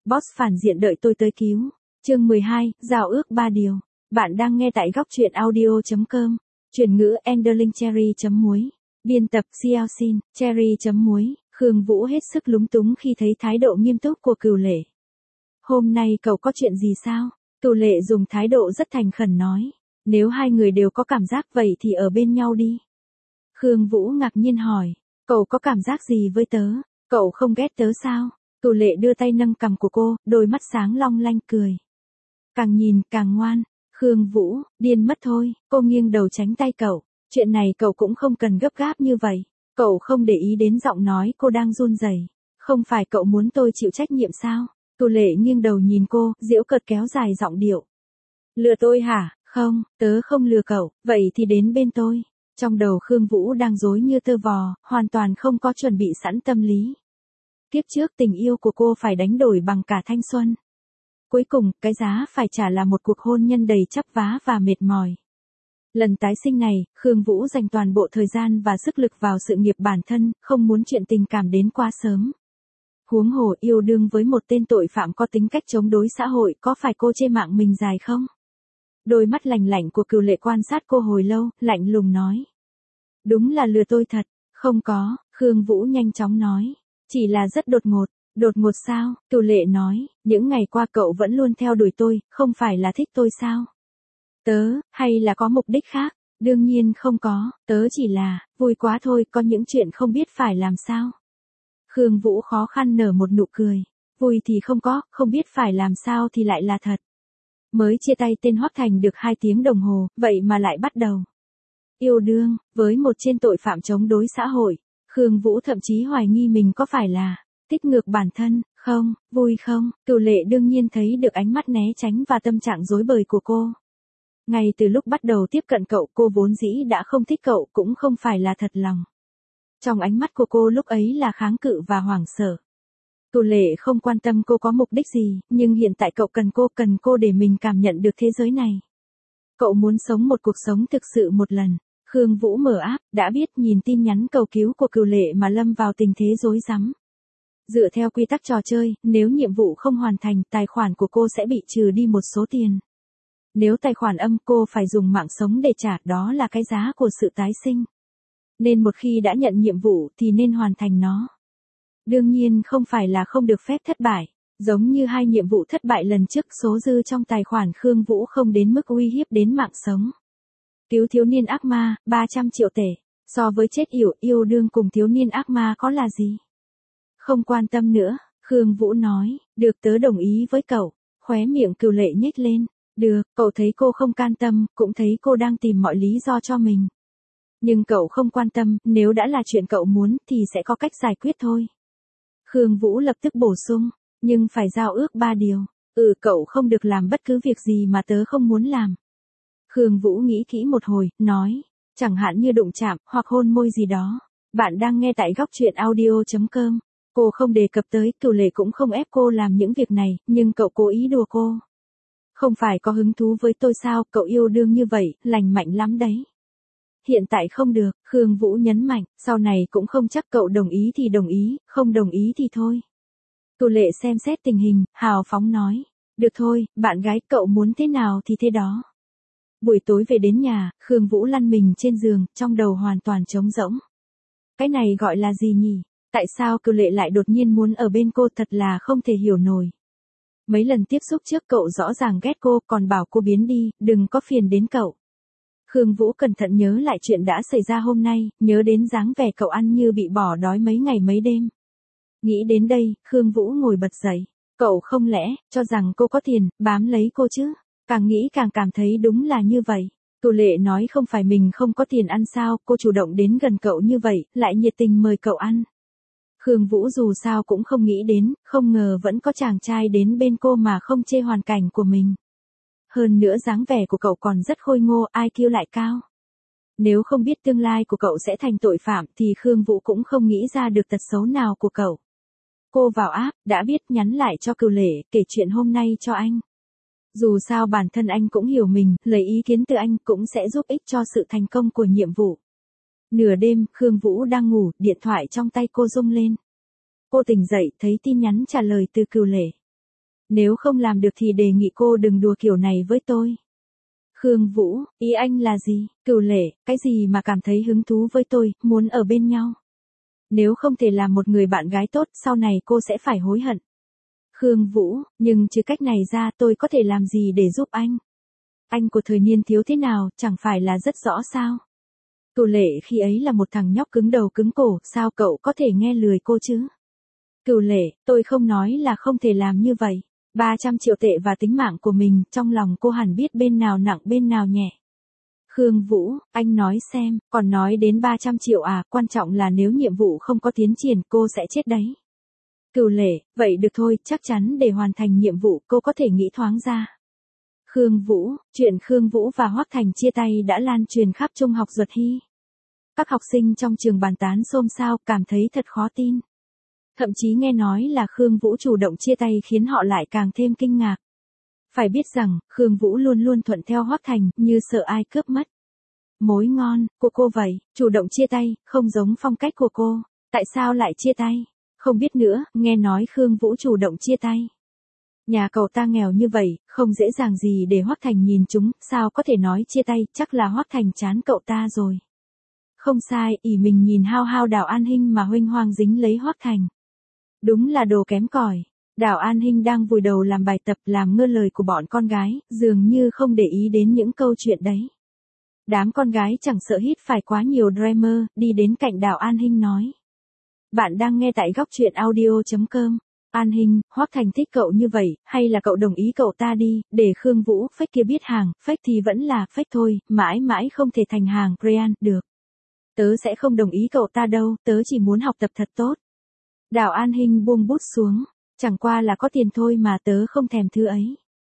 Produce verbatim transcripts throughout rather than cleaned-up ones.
Boss phản diện đợi tôi tới cứu. Chương mười hai, giao ước ba điều. Bạn đang nghe tại góc truyện audio chấm com. Chuyển ngữ Enderlin Cherry chấm muối. Biên tập Xiaoxin, Cherry chấm muối. Khương Vũ hết sức lúng túng khi thấy thái độ nghiêm túc của Cửu Lệ. Hôm nay cậu có chuyện gì sao? Cửu Lệ dùng thái độ rất thành khẩn nói. Nếu hai người đều có cảm giác vậy thì ở bên nhau đi. Khương Vũ ngạc nhiên hỏi. Cậu có cảm giác gì với tớ? Cậu không ghét tớ sao? Cửu Lệ đưa tay nâng cằm của cô, đôi mắt sáng long lanh cười. Càng nhìn càng ngoan. Khương Vũ, điên mất thôi. Cô nghiêng đầu tránh tay cậu. Chuyện này cậu cũng không cần gấp gáp như vậy. Cậu không để ý đến giọng nói cô đang run rẩy. Không phải cậu muốn tôi chịu trách nhiệm sao? Cửu Lệ nghiêng đầu nhìn cô, giễu cợt kéo dài giọng điệu. Lừa tôi hả? Không, tớ không lừa cậu, vậy thì đến bên tôi. Trong đầu Khương Vũ đang rối như tơ vò, hoàn toàn không có chuẩn bị sẵn tâm lý. Kiếp trước tình yêu của cô phải đánh đổi bằng cả thanh xuân. Cuối cùng, cái giá phải trả là một cuộc hôn nhân đầy chắp vá và mệt mỏi. Lần tái sinh này, Khương Vũ dành toàn bộ thời gian và sức lực vào sự nghiệp bản thân, không muốn chuyện tình cảm đến quá sớm. Huống hồ yêu đương với một tên tội phạm có tính cách chống đối xã hội, có phải cô chê mạng mình dài không? Đôi mắt lạnh lạnh của Cửu Lệ quan sát cô hồi lâu, lạnh lùng nói. Đúng là lừa tôi thật. Không có, Khương Vũ nhanh chóng nói. Chỉ là rất đột ngột. Đột ngột sao? Cửu Lệ nói, những ngày qua cậu vẫn luôn theo đuổi tôi, không phải là thích tôi sao? Tớ, hay là có mục đích khác? Đương nhiên không có, tớ chỉ là, vui quá thôi, có những chuyện không biết phải làm sao. Khương Vũ khó khăn nở một nụ cười. Vui thì không có, không biết phải làm sao thì lại là thật. Mới chia tay tên Hoắc Thành được hai tiếng đồng hồ, vậy mà lại bắt đầu. Yêu đương, với một tên tội phạm chống đối xã hội. Khương Vũ thậm chí hoài nghi mình có phải là, thích ngược bản thân, không, vui không? Cửu Lệ đương nhiên thấy được ánh mắt né tránh và tâm trạng rối bời của cô. Ngay từ lúc bắt đầu tiếp cận cậu, cô vốn dĩ đã không thích cậu, cũng không phải là thật lòng. Trong ánh mắt của cô lúc ấy là kháng cự và hoảng sợ. Cửu Lệ không quan tâm cô có mục đích gì, nhưng hiện tại cậu cần cô, cần cô để mình cảm nhận được thế giới này. Cậu muốn sống một cuộc sống thực sự một lần. Khương Vũ mở app, đã biết nhìn tin nhắn cầu cứu của Cửu Lệ mà lâm vào tình thế rối rắm. Dựa theo quy tắc trò chơi, nếu nhiệm vụ không hoàn thành, tài khoản của cô sẽ bị trừ đi một số tiền. Nếu tài khoản âm, cô phải dùng mạng sống để trả, đó là cái giá của sự tái sinh. Nên một khi đã nhận nhiệm vụ thì nên hoàn thành nó. Đương nhiên không phải là không được phép thất bại. Giống như hai nhiệm vụ thất bại lần trước, số dư trong tài khoản Khương Vũ không đến mức uy hiếp đến mạng sống. Cứu thiếu niên ác ma, ba trăm triệu tệ. So với chết yểu, yêu đương cùng thiếu niên ác ma có là gì? Không quan tâm nữa, Khương Vũ nói, được tớ đồng ý với cậu. Khóe miệng Cửu Lệ nhếch lên. Được, cậu thấy cô không can tâm, cũng thấy cô đang tìm mọi lý do cho mình. Nhưng cậu không quan tâm, nếu đã là chuyện cậu muốn thì sẽ có cách giải quyết thôi. Khương Vũ lập tức bổ sung, nhưng phải giao ước ba điều. Ừ, cậu không được làm bất cứ việc gì mà tớ không muốn làm. Khương Vũ nghĩ kỹ một hồi, nói, chẳng hạn như đụng chạm, hoặc hôn môi gì đó. Bạn đang nghe tại góc truyện audio chấm com. Cô không đề cập tới, Cửu Lệ cũng không ép cô làm những việc này, nhưng cậu cố ý đùa cô. Không phải có hứng thú với tôi sao, cậu yêu đương như vậy, lành mạnh lắm đấy. Hiện tại không được, Khương Vũ nhấn mạnh, sau này cũng không chắc cậu đồng ý thì đồng ý, không đồng ý thì thôi. Cửu Lệ xem xét tình hình, hào phóng nói, được thôi, bạn gái cậu muốn thế nào thì thế đó. Buổi tối về đến nhà, Khương Vũ lăn mình trên giường, trong đầu hoàn toàn trống rỗng. Cái này gọi là gì nhỉ? Tại sao Cửu Lệ lại đột nhiên muốn ở bên cô, thật là không thể hiểu nổi. Mấy lần tiếp xúc trước cậu rõ ràng ghét cô, còn bảo cô biến đi, đừng có phiền đến cậu. Khương Vũ cẩn thận nhớ lại chuyện đã xảy ra hôm nay, nhớ đến dáng vẻ cậu ăn như bị bỏ đói mấy ngày mấy đêm. Nghĩ đến đây, Khương Vũ ngồi bật dậy. Cậu không lẽ, cho rằng cô có tiền, bám lấy cô chứ? Càng nghĩ càng cảm thấy đúng là như vậy. Cửu Lệ nói không phải mình không có tiền ăn sao, cô chủ động đến gần cậu như vậy, lại nhiệt tình mời cậu ăn. Khương Vũ dù sao cũng không nghĩ đến, không ngờ vẫn có chàng trai đến bên cô mà không chê hoàn cảnh của mình. Hơn nữa dáng vẻ của cậu còn rất khôi ngô, i kiu lại cao. Nếu không biết tương lai của cậu sẽ thành tội phạm thì Khương Vũ cũng không nghĩ ra được tật xấu nào của cậu. Cô vào app, đã biết nhắn lại cho Cửu Lệ, kể chuyện hôm nay cho anh. Dù sao bản thân anh cũng hiểu mình, lấy ý kiến từ anh cũng sẽ giúp ích cho sự thành công của nhiệm vụ. Nửa đêm, Khương Vũ đang ngủ, điện thoại trong tay cô rung lên. Cô tỉnh dậy, thấy tin nhắn trả lời từ Cửu Lệ. Nếu không làm được thì đề nghị cô đừng đùa kiểu này với tôi. Khương Vũ, ý anh là gì? Cửu Lệ, cái gì mà cảm thấy hứng thú với tôi, muốn ở bên nhau? Nếu không thể làm một người bạn gái tốt, sau này cô sẽ phải hối hận. Khương Vũ, nhưng trừ cách này ra tôi có thể làm gì để giúp anh? Anh của thời niên thiếu thế nào, chẳng phải là rất rõ sao? Cửu Lệ khi ấy là một thằng nhóc cứng đầu cứng cổ, sao cậu có thể nghe lời cô chứ? Cửu Lệ, tôi không nói là không thể làm như vậy. ba trăm triệu tệ và tính mạng của mình, trong lòng cô hẳn biết bên nào nặng bên nào nhẹ. Khương Vũ, anh nói xem, còn nói đến ba trăm triệu à, quan trọng là nếu nhiệm vụ không có tiến triển cô sẽ chết đấy. Cửu Lệ, vậy được thôi, chắc chắn để hoàn thành nhiệm vụ cô có thể nghĩ thoáng ra. Khương Vũ, chuyện Khương Vũ và Hoắc Thành chia tay đã lan truyền khắp trung học Duật Hy. Các học sinh trong trường bàn tán xôn xao, cảm thấy thật khó tin. Thậm chí nghe nói là Khương Vũ chủ động chia tay khiến họ lại càng thêm kinh ngạc. Phải biết rằng, Khương Vũ luôn luôn thuận theo Hoắc Thành, như sợ ai cướp mất. Mối ngon, của cô vậy, chủ động chia tay, không giống phong cách của cô. Tại sao lại chia tay? Không biết nữa, nghe nói Khương Vũ chủ động chia tay. Nhà cậu ta nghèo như vậy, không dễ dàng gì để Hoắc Thành nhìn chúng, sao có thể nói chia tay, chắc là Hoắc Thành chán cậu ta rồi. Không sai, ỷ mình nhìn hao hao Đào An Hinh mà huênh hoang dính lấy Hoắc Thành. Đúng là đồ kém cỏi. Đào An Hinh đang vùi đầu làm bài tập làm ngơ lời của bọn con gái, dường như không để ý đến những câu chuyện đấy. Đám con gái chẳng sợ hít phải quá nhiều drama, đi đến cạnh Đào An Hinh nói. Bạn đang nghe tại góc truyện audio chấm com. An Hinh, Hoắc Thành thích cậu như vậy, hay là cậu đồng ý cậu ta đi, để Khương Vũ, fake kia biết hàng, fake thì vẫn là fake thôi, mãi mãi không thể thành hàng, Ryan, được. Tớ sẽ không đồng ý cậu ta đâu, tớ chỉ muốn học tập thật tốt. Đào An Hinh buông bút xuống, chẳng qua là có tiền thôi mà tớ không thèm thứ ấy.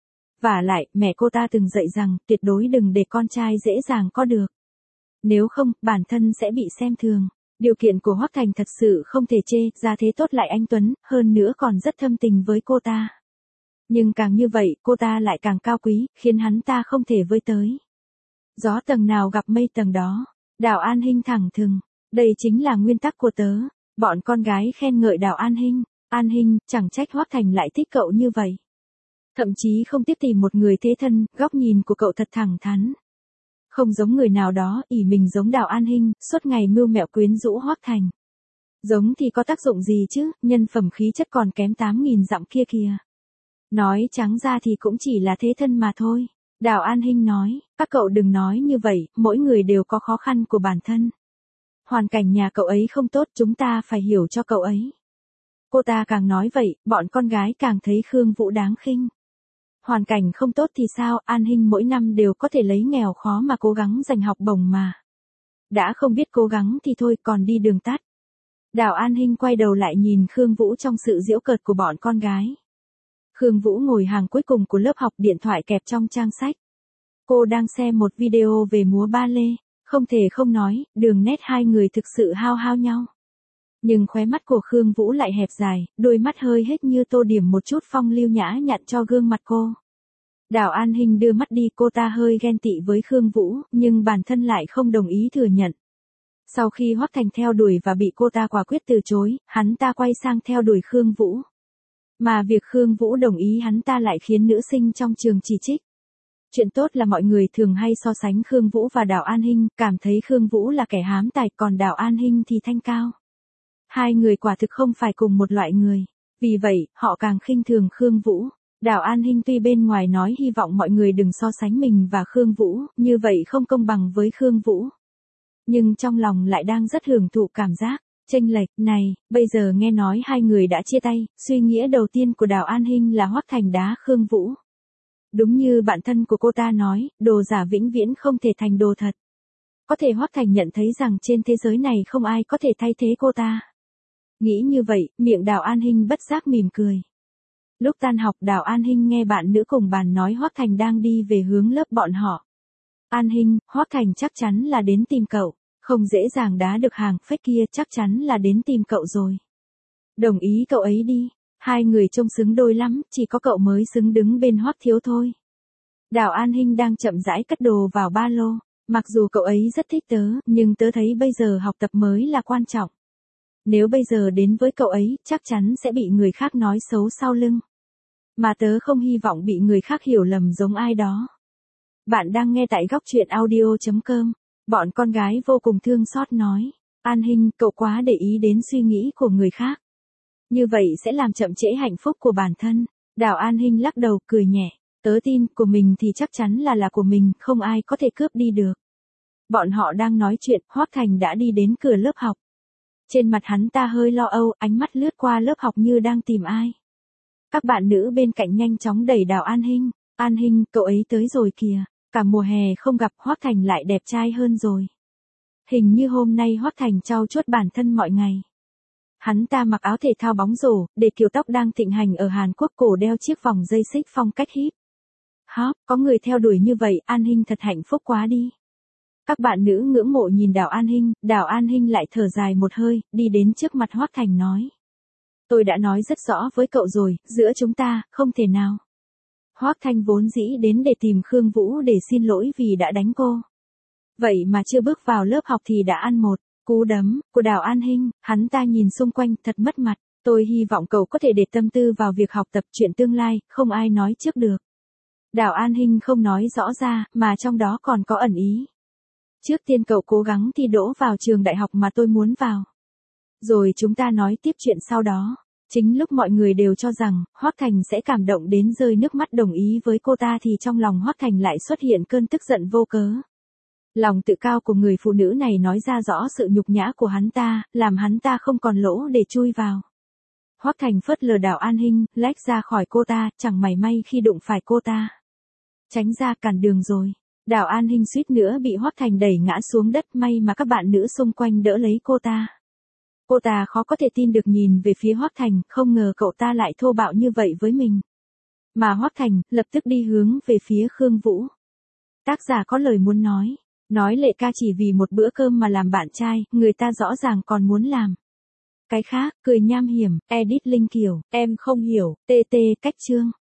Vả lại, mẹ cô ta từng dạy rằng, tuyệt đối đừng để con trai dễ dàng có được. Nếu không, bản thân sẽ bị xem thường. Điều kiện của Hoắc Thành thật sự không thể chê, ra thế tốt lại anh Tuấn, hơn nữa còn rất thâm tình với cô ta. Nhưng càng như vậy, cô ta lại càng cao quý, khiến hắn ta không thể với tới. Gió tầng nào gặp mây tầng đó. Đào An Hinh thẳng thừng. Đây chính là nguyên tắc của tớ. Bọn con gái khen ngợi Đào An Hinh. An Hinh, chẳng trách Hoắc Thành lại thích cậu như vậy. Thậm chí không tiếc tìm một người thế thân, góc nhìn của cậu thật thẳng thắn. Không giống người nào đó, ỷ mình giống Đào An Hinh, suốt ngày mưu mẹo quyến rũ Hoắc Thành. Giống thì có tác dụng gì chứ, nhân phẩm khí chất còn kém tám nghìn dặm kia kìa. Nói trắng ra thì cũng chỉ là thế thân mà thôi. Đào An Hinh nói, các cậu đừng nói như vậy, mỗi người đều có khó khăn của bản thân. Hoàn cảnh nhà cậu ấy không tốt, chúng ta phải hiểu cho cậu ấy. Cô ta càng nói vậy, bọn con gái càng thấy Khương Vũ đáng khinh. Hoàn cảnh không tốt thì sao, An Hinh mỗi năm đều có thể lấy nghèo khó mà cố gắng giành học bổng mà. Đã không biết cố gắng thì thôi, còn đi đường tắt. Đào An Hinh quay đầu lại nhìn Khương Vũ trong sự giễu cợt của bọn con gái. Khương Vũ ngồi hàng cuối cùng của lớp học, điện thoại kẹp trong trang sách. Cô đang xem một video về múa ba lê, không thể không nói, đường nét hai người thực sự hao hao nhau. Nhưng khóe mắt của Khương Vũ lại hẹp dài, đôi mắt hơi hết như tô điểm một chút phong lưu nhã nhặn cho gương mặt cô. Đào An Hinh đưa mắt đi, cô ta hơi ghen tị với Khương Vũ, nhưng bản thân lại không đồng ý thừa nhận. Sau khi Hoắc Thành theo đuổi và bị cô ta quả quyết từ chối, hắn ta quay sang theo đuổi Khương Vũ. Mà việc Khương Vũ đồng ý hắn ta lại khiến nữ sinh trong trường chỉ trích. Chuyện tốt là mọi người thường hay so sánh Khương Vũ và Đào An Hinh, cảm thấy Khương Vũ là kẻ hám tài, còn Đào An Hinh thì thanh cao. Hai người quả thực không phải cùng một loại người. Vì vậy, họ càng khinh thường Khương Vũ. Đào An Hinh tuy bên ngoài nói hy vọng mọi người đừng so sánh mình và Khương Vũ, như vậy không công bằng với Khương Vũ. Nhưng trong lòng lại đang rất hưởng thụ cảm giác chênh lệch này. Bây giờ nghe nói hai người đã chia tay, suy nghĩa đầu tiên của Đào An Hinh là Hoắc Thành đá Khương Vũ. Đúng như bạn thân của cô ta nói, đồ giả vĩnh viễn không thể thành đồ thật. Có thể Hoắc Thành nhận thấy rằng trên thế giới này không ai có thể thay thế cô ta. Nghĩ như vậy, miệng Đào An Hinh bất giác mỉm cười. Lúc tan học, Đào An Hinh nghe bạn nữ cùng bàn nói Hoắc Thành đang đi về hướng lớp bọn họ. An Hinh, Hoắc Thành chắc chắn là đến tìm cậu, không dễ dàng đá được hàng fake kia, chắc chắn là đến tìm cậu rồi. Đồng ý cậu ấy đi, hai người trông xứng đôi lắm, chỉ có cậu mới xứng đứng bên Hoắc thiếu thôi. Đào An Hinh đang chậm rãi cất đồ vào ba lô, mặc dù cậu ấy rất thích tớ, nhưng tớ thấy bây giờ học tập mới là quan trọng. Nếu bây giờ đến với cậu ấy, chắc chắn sẽ bị người khác nói xấu sau lưng. mà tớ không hy vọng bị người khác hiểu lầm giống ai đó. Bạn đang nghe tại góc truyện audio chấm com. Bọn con gái vô cùng thương xót nói. An Hinh, cậu quá để ý đến suy nghĩ của người khác. Như vậy sẽ làm chậm trễ hạnh phúc của bản thân. Đào An Hinh lắc đầu cười nhẹ. Tớ tin của mình thì chắc chắn là là của mình, không ai có thể cướp đi được. Bọn họ đang nói chuyện, Hoắc Thành đã đi đến cửa lớp học. Trên mặt hắn ta hơi lo âu, ánh mắt lướt qua lớp học như đang tìm ai. Các bạn nữ bên cạnh nhanh chóng đẩy Đào An Hinh. An Hinh, cậu ấy tới rồi kìa. Cả mùa hè không gặp, Hoắc Thành lại đẹp trai hơn rồi. Hình như hôm nay Hoắc Thành trau chuốt bản thân mọi ngày. Hắn ta mặc áo thể thao bóng rổ, để kiểu tóc đang thịnh hành ở Hàn Quốc, cổ đeo chiếc vòng dây xích phong cách hip hop, có người theo đuổi như vậy, An Hinh thật hạnh phúc quá đi. Các bạn nữ ngưỡng mộ nhìn Đào An Hinh, Đào An Hinh lại thở dài một hơi, đi đến trước mặt Hoắc Thành nói. Tôi đã nói rất rõ với cậu rồi, giữa chúng ta, không thể nào. Hoắc Thành vốn dĩ đến để tìm Khương Vũ để xin lỗi vì đã đánh cô. Vậy mà chưa bước vào lớp học thì đã ăn một cú đấm của Đào An Hinh, hắn ta nhìn xung quanh thật mất mặt. Tôi hy vọng cậu có thể để tâm tư vào việc học tập, chuyện tương lai, không ai nói trước được. Đào An Hinh không nói rõ ra, mà trong đó còn có ẩn ý. Trước tiên cậu cố gắng thi đỗ vào trường đại học mà tôi muốn vào. Rồi chúng ta nói tiếp chuyện sau đó. Chính lúc mọi người đều cho rằng, Hoắc Thành sẽ cảm động đến rơi nước mắt đồng ý với cô ta thì trong lòng Hoắc Thành lại xuất hiện cơn tức giận vô cớ. Lòng tự cao của người phụ nữ này nói ra rõ sự nhục nhã của hắn ta, làm hắn ta không còn lỗ để chui vào. Hoắc Thành phớt lờ Đào An Hinh, lách ra khỏi cô ta, chẳng mảy may khi đụng phải cô ta. Tránh ra, cản đường rồi. Đào An Hinh suýt nữa bị Hoắc Thành đẩy ngã xuống đất, may mà các bạn nữ xung quanh đỡ lấy cô ta. Cô ta khó có thể tin được nhìn về phía Hoắc Thành, không ngờ cậu ta lại thô bạo như vậy với mình. Mà Hoắc Thành, lập tức đi hướng về phía Khương Vũ. Tác giả có lời muốn nói. Nói Lệ Ca chỉ vì một bữa cơm mà làm bạn trai, người ta rõ ràng còn muốn làm cái khác, cười nham hiểm, edit Linh Kiều, em không hiểu, tê tê cách chương.